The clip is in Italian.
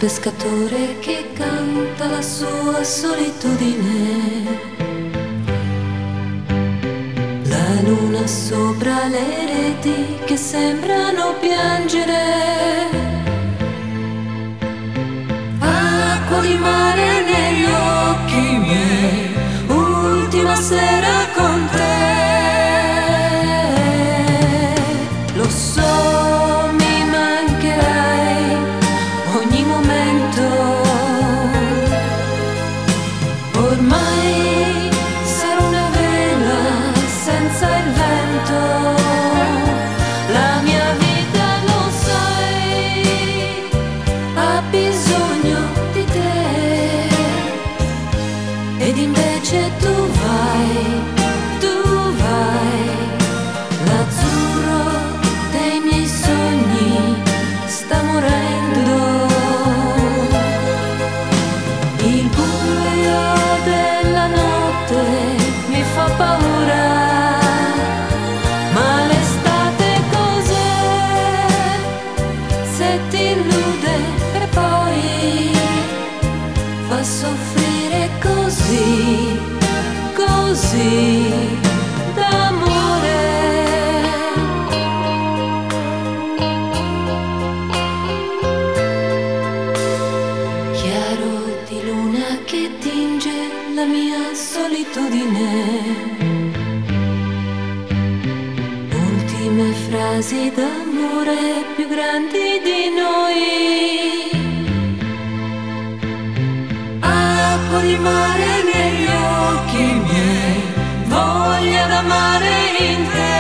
pescatore che canta la sua solitudine, la luna sopra le reti che sembrano piangere, acqua di mare negli occhi miei, ultima sera con te. Lo so, mi mancherai ogni momento, ormai sarò una vela senza il vento, la mia vita lo sai, ha bisogno di te, ed invece tu vai, l'azzurro dei miei sogni sta morendo, il buio della notte mi fa paura, ma l'estate cos'è se ti illude e poi fa soffrire così, così d'amore. Chiaro di luna che tinge la mia solitudine, ultime frasi d'amore più grandi di noi, acqua di mare negli occhi miei, voglia d'amare in te.